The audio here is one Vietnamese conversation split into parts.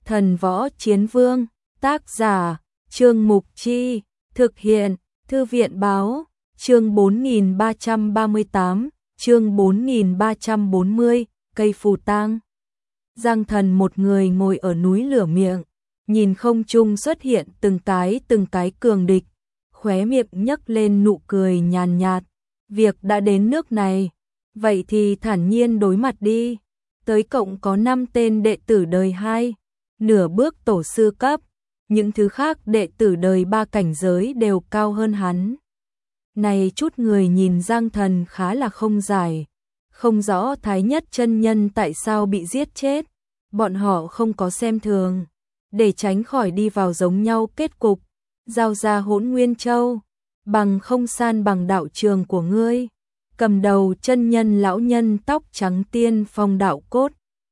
Thần Võ Chiến Vương, tác giả, Trương Mục Chi, thực hiện, Thư viện Báo, chương 4338, chương 4340, cây phù tang. Giang Thần một người ngồi ở núi lửa miệng, nhìn không trung xuất hiện từng cái cường địch, khóe miệng nhấc lên nụ cười nhàn nhạt. Việc đã đến nước này, vậy thì thản nhiên đối mặt đi. Tới cộng có 5 tên đệ tử đời 2, nửa bước tổ sư cấp, những thứ khác đệ tử đời 3 cảnh giới đều cao hơn hắn. Này chút người nhìn Giang Thần khá là không giải, không rõ Thái Nhất chân nhân tại sao bị giết chết, bọn họ không có xem thường, để tránh khỏi đi vào giống nhau kết cục, giao ra Hỗn Nguyên Châu, bằng không san bằng đạo trường của ngươi. Cầm đầu chân nhân lão nhân tóc trắng tiên phong đạo cốt,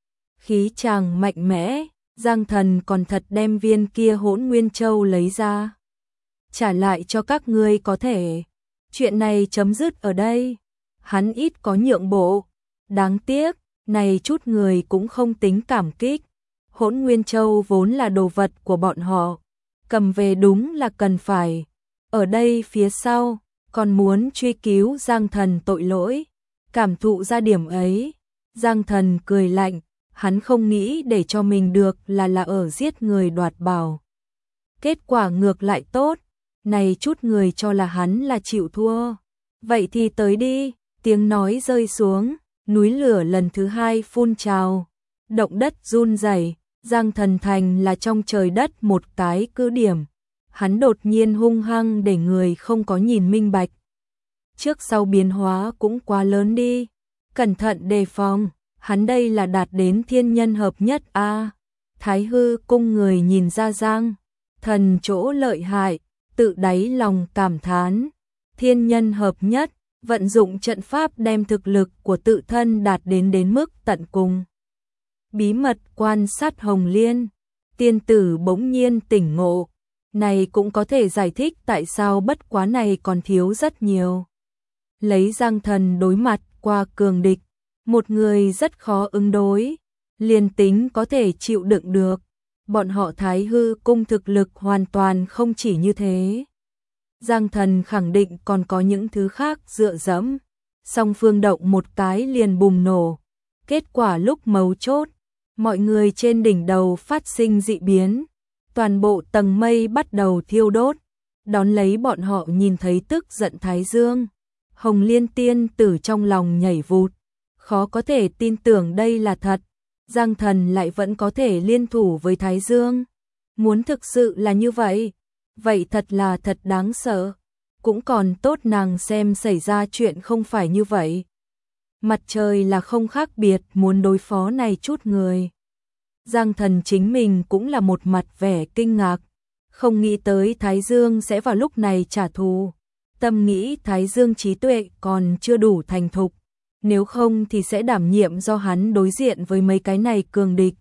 khí chàng mạnh mẽ, Giang Thần còn thật đem viên kia Hỗn Nguyên Châu lấy ra, trả lại cho các ngươi có thể. Chuyện này chấm dứt ở đây. Hắn ít có nhượng bộ, đáng tiếc, này chút người cũng không tính cảm kích. Hỗn Nguyên Châu vốn là đồ vật của bọn họ, cầm về đúng là cần phải. Ở đây phía sau, còn muốn truy cứu Giang Thần tội lỗi. Cảm thụ ra điểm ấy, Giang Thần cười lạnh, hắn không nghĩ để cho mình được là ở giết người đoạt bảo. Kết quả ngược lại tốt, này chút người cho là hắn là chịu thua. Vậy thì tới đi, tiếng nói rơi xuống, núi lửa lần thứ 2 phun trào, động đất run rẩy. Giang Thần thành là trong trời đất một cái cứ điểm. Hắn đột nhiên hung hăng để người không có nhìn minh bạch. Trước sau biến hóa cũng quá lớn đi, cẩn thận đề phòng, hắn đây là đạt đến thiên nhân hợp nhất a. Thái Hư cung người nhìn ra Giang Thần chỗ lợi hại, tự đáy lòng cảm thán, thiên nhân hợp nhất, vận dụng trận pháp đem thực lực của tự thân đạt đến mức tận cùng. Bí mật quan sát Hồng Liên, tiên tử bỗng nhiên tỉnh ngộ, này cũng có thể giải thích tại sao bất quá này còn thiếu rất nhiều. Lấy Giang Thần đối mặt qua cường địch, một người rất khó ứng đối, liền tính có thể chịu đựng được. Bọn họ Thái Hư cung thực lực hoàn toàn không chỉ như thế. Giang Thần khẳng định còn có những thứ khác dựa dẫm. Song phương động một cái liền bùng nổ. Kết quả lúc mấu chốt, mọi người trên đỉnh đầu phát sinh dị biến. Toàn bộ tầng mây bắt đầu thiêu đốt. Đón lấy bọn họ nhìn thấy tức giận Thái Dương. Hồng Liên tiên tử trong lòng nhảy vụt. Khó có thể tin tưởng đây là thật. Giang Thần lại vẫn có thể liên thủ với Thái Dương. Muốn thực sự là như vậy, vậy thật là thật đáng sợ. Cũng còn tốt nàng xem xảy ra chuyện không phải như vậy. Mặt trời là không khác biệt muốn đối phó này chút người. Giang Thần chính mình cũng là một mặt vẻ kinh ngạc. Không nghĩ tới Thái Dương sẽ vào lúc này trả thù. Tâm nghĩ Thái Dương trí tuệ còn chưa đủ thành thục. Nếu không thì sẽ đảm nhiệm do hắn đối diện với mấy cái này cường địch.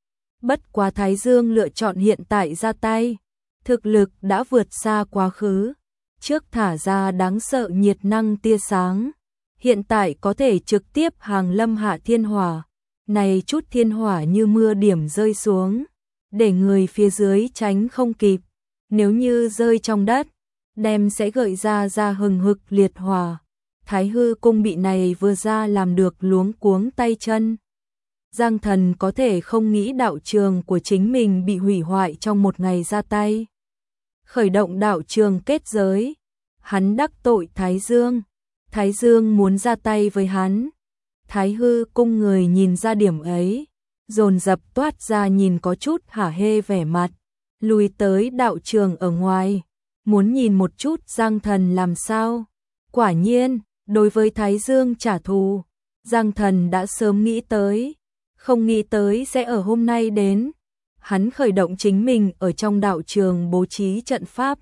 Bất quá Thái Dương lựa chọn hiện tại ra tay. Thực lực đã vượt xa quá khứ. Trước thả ra đáng sợ nhiệt năng tia sáng. Hiện tại có thể trực tiếp hàng lâm hạ thiên hỏa. Này chút thiên hỏa như mưa điểm rơi xuống. Để người phía dưới tránh không kịp. Nếu như rơi trong đất, đem sẽ gợi ra hừng hực liệt hỏa. Thái Hư cung bị này vừa ra làm được luống cuống tay chân. Giang Thần có thể không nghĩ đạo trường của chính mình bị hủy hoại trong một ngày ra tay. Khởi động đạo trường kết giới. Hắn đắc tội Thái Dương. Thái Dương muốn ra tay với hắn. Thái Hư cung người nhìn ra điểm ấy. Dồn dập toát ra nhìn có chút hả hê vẻ mặt. Lùi tới đạo trường ở ngoài. Muốn nhìn một chút Giang Thần làm sao. Quả nhiên, đối với Thái Dương trả thù, Giang Thần đã sớm nghĩ tới, không nghĩ tới sẽ ở hôm nay đến. Hắn khởi động chính mình ở trong đạo trường bố trí trận pháp.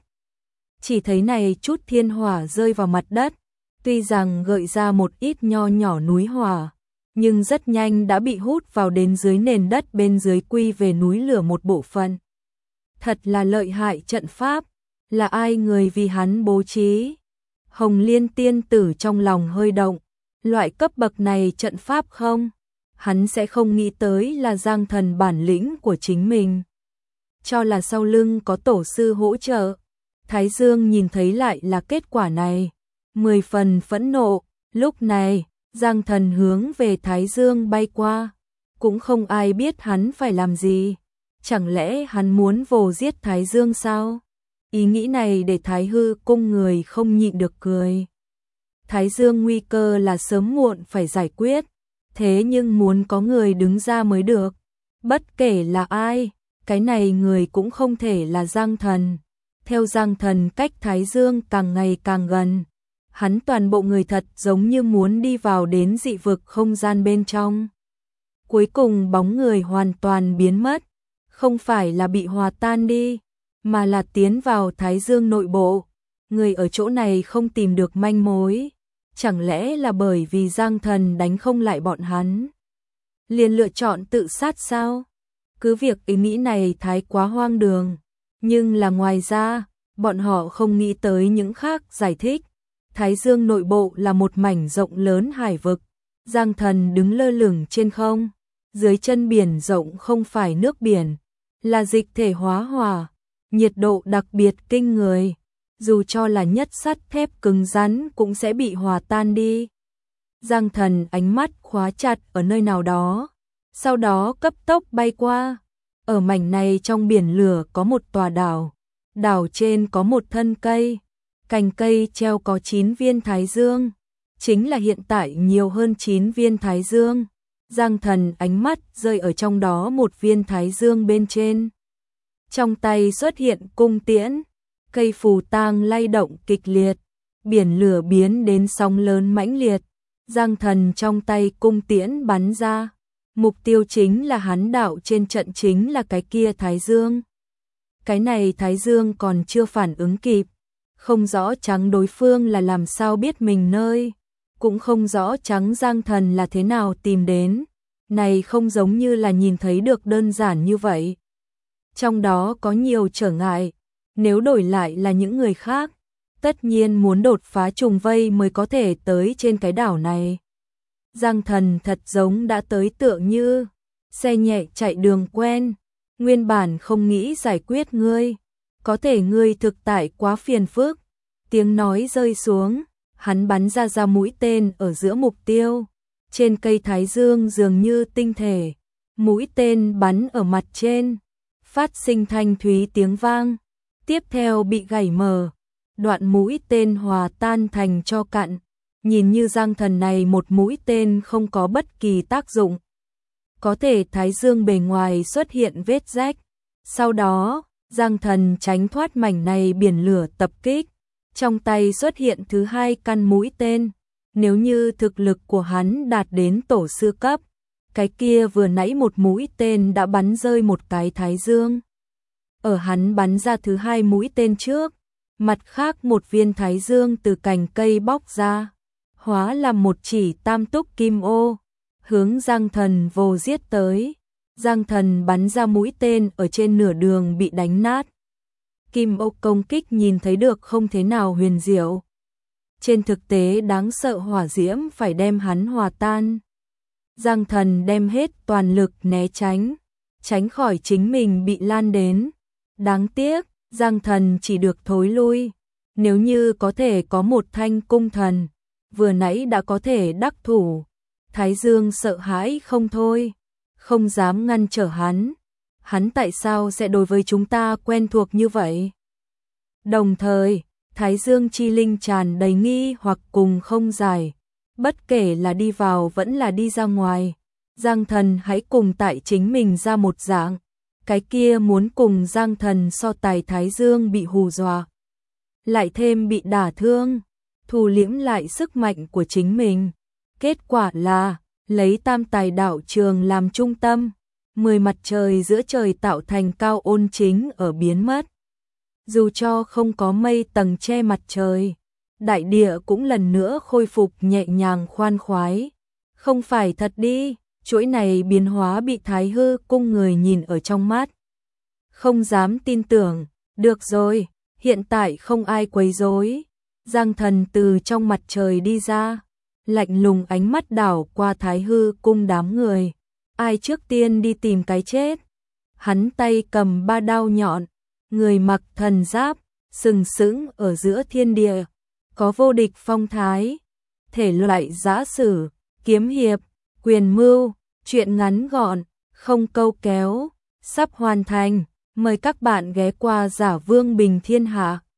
Chỉ thấy này chút thiên hỏa rơi vào mặt đất, tuy rằng gợi ra một ít nho nhỏ núi hỏa, nhưng rất nhanh đã bị hút vào đến dưới nền đất bên dưới quy về núi lửa một bộ phận. Thật là lợi hại trận pháp, là ai người vì hắn bố trí? Hồng Liên tiên tử trong lòng hơi động, loại cấp bậc này trận pháp không? hắn sẽ không nghĩ tới là Giang Thần bản lĩnh của chính mình. Cho là sau lưng có tổ sư hỗ trợ. Thái Dương nhìn thấy lại là kết quả này. 10 phần phẫn nộ. Lúc này, Giang Thần hướng về Thái Dương bay qua. Cũng không ai biết hắn phải làm gì. Chẳng lẽ hắn muốn vồ giết Thái Dương sao? Ý nghĩ này để Thái Hư cung người không nhịn được cười. Thái Dương nguy cơ là sớm muộn phải giải quyết. Thế nhưng muốn có người đứng ra mới được. Bất kể là ai, cái này người cũng không thể là Giang Thần. Theo Giang Thần cách Thái Dương càng ngày càng gần. Hắn toàn bộ người thật giống như muốn đi vào đến dị vực không gian bên trong. Cuối cùng bóng người hoàn toàn biến mất. Không phải là bị hòa tan đi, mà là tiến vào Thái Dương nội bộ. Người ở chỗ này không tìm được manh mối. Chẳng lẽ là bởi vì Giang Thần đánh không lại bọn hắn? Liền lựa chọn tự sát sao? Cứ việc ý nghĩ này thái quá hoang đường. Nhưng là ngoài ra, bọn họ không nghĩ tới những khác giải thích. Thái Dương nội bộ là một mảnh rộng lớn hải vực. Giang Thần đứng lơ lửng trên không. Dưới chân biển rộng không phải nước biển, là dịch thể hóa hỏa. Nhiệt độ đặc biệt kinh người. Dù cho là nhất sắt thép cứng rắn cũng sẽ bị hòa tan đi. Giang Thần ánh mắt khóa chặt ở nơi nào đó. Sau đó cấp tốc bay qua. Ở mảnh này trong biển lửa có một tòa đảo. Đảo trên có một thân cây. Cành cây treo có 9 viên thái dương. Chính là hiện tại nhiều hơn 9 viên thái dương. Giang Thần ánh mắt rơi ở trong đó một viên thái dương bên trên. Trong tay xuất hiện cung tiễn. Cây phù tang lay động kịch liệt. Biển lửa biến đến sóng lớn mãnh liệt. Giang Thần trong tay cung tiễn bắn ra. Mục tiêu chính là hắn đạo trên trận chính là cái kia thái dương. Cái này thái dương còn chưa phản ứng kịp. Không rõ trắng đối phương là làm sao biết mình nơi. Cũng không rõ trắng Giang Thần là thế nào tìm đến. Này không giống như là nhìn thấy được đơn giản như vậy. Trong đó có nhiều trở ngại. Nếu đổi lại là những người khác, tất nhiên muốn đột phá trùng vây mới có thể tới trên cái đảo này. Giang Thần thật giống đã tới tựa như xe nhẹ chạy đường quen. Nguyên bản không nghĩ giải quyết ngươi. Có thể ngươi thực tại quá phiền phức. Tiếng nói rơi xuống. Hắn bắn ra mũi tên ở giữa mục tiêu. Trên cây thái dương dường như tinh thể. Mũi tên bắn ở mặt trên. Phát sinh thanh thúy tiếng vang. Tiếp theo bị gãy mở. Đoạn mũi tên hòa tan thành tro cặn. Nhìn như Giang Thần này một mũi tên không có bất kỳ tác dụng. Có thể thái dương bề ngoài xuất hiện vết rách. Sau đó, Giang Thần tránh thoát mảnh này biển lửa tập kích. Trong tay xuất hiện thứ 2 căn mũi tên. Nếu như thực lực của hắn đạt đến tổ sư cấp, cái kia vừa nãy một mũi tên đã bắn rơi một cái thái dương. Ở hắn bắn ra thứ 2 mũi tên trước, mặt khác một viên thái dương từ cành cây bóc ra, hóa làm một chỉ tam túc kim ô, hướng Giang Thần vồ giết tới. Giang Thần bắn ra mũi tên ở trên nửa đường bị đánh nát. Kim ô công kích nhìn thấy được không thế nào huyền diệu. Trên thực tế đáng sợ hỏa diễm phải đem hắn hòa tan. Giang Thần đem hết toàn lực né tránh, tránh khỏi chính mình bị lan đến. Đáng tiếc, Giang Thần chỉ được thối lui. Nếu như có thể có một thanh cung thần, vừa nãy đã có thể đắc thủ. Thái Dương sợ hãi không thôi, không dám ngăn trở hắn. Hắn tại sao sẽ đối với chúng ta quen thuộc như vậy? Đồng thời, Thái Dương chi linh tràn đầy nghi hoặc cùng không giải. Bất kể là đi vào vẫn là đi ra ngoài, Giang Thần hãy cùng tại chính mình ra một dạng. Cái kia muốn cùng Giang Thần so tài Thái Dương bị hù dọa, lại thêm bị đả thương, thu liễm lại sức mạnh của chính mình. Kết quả là, lấy tam tài đạo trường làm trung tâm, 10 mặt trời giữa trời tạo thành cao ôn chính ở biến mất. Dù cho không có mây tầng che mặt trời, đại địa cũng lần nữa khôi phục nhẹ nhàng khoan khoái. Không phải thật đi, chuỗi này biến hóa bị Thái Hư cung người nhìn ở trong mắt. Không dám tin tưởng, được rồi, hiện tại không ai quấy rối. Giang Thần từ trong mặt trời đi ra, lạnh lùng ánh mắt đảo qua Thái Hư cung đám người. Ai trước tiên đi tìm cái chết? Hắn tay cầm 3 đao nhọn, người mặc thần giáp, sừng sững ở giữa thiên địa, có vô địch phong thái. Thể loại giã sử, kiếm hiệp, quyền mưu, truyện ngắn gọn, không câu kéo, sắp hoàn thành. Mời các bạn ghé qua Giả Vương Bình Thiên Hạ.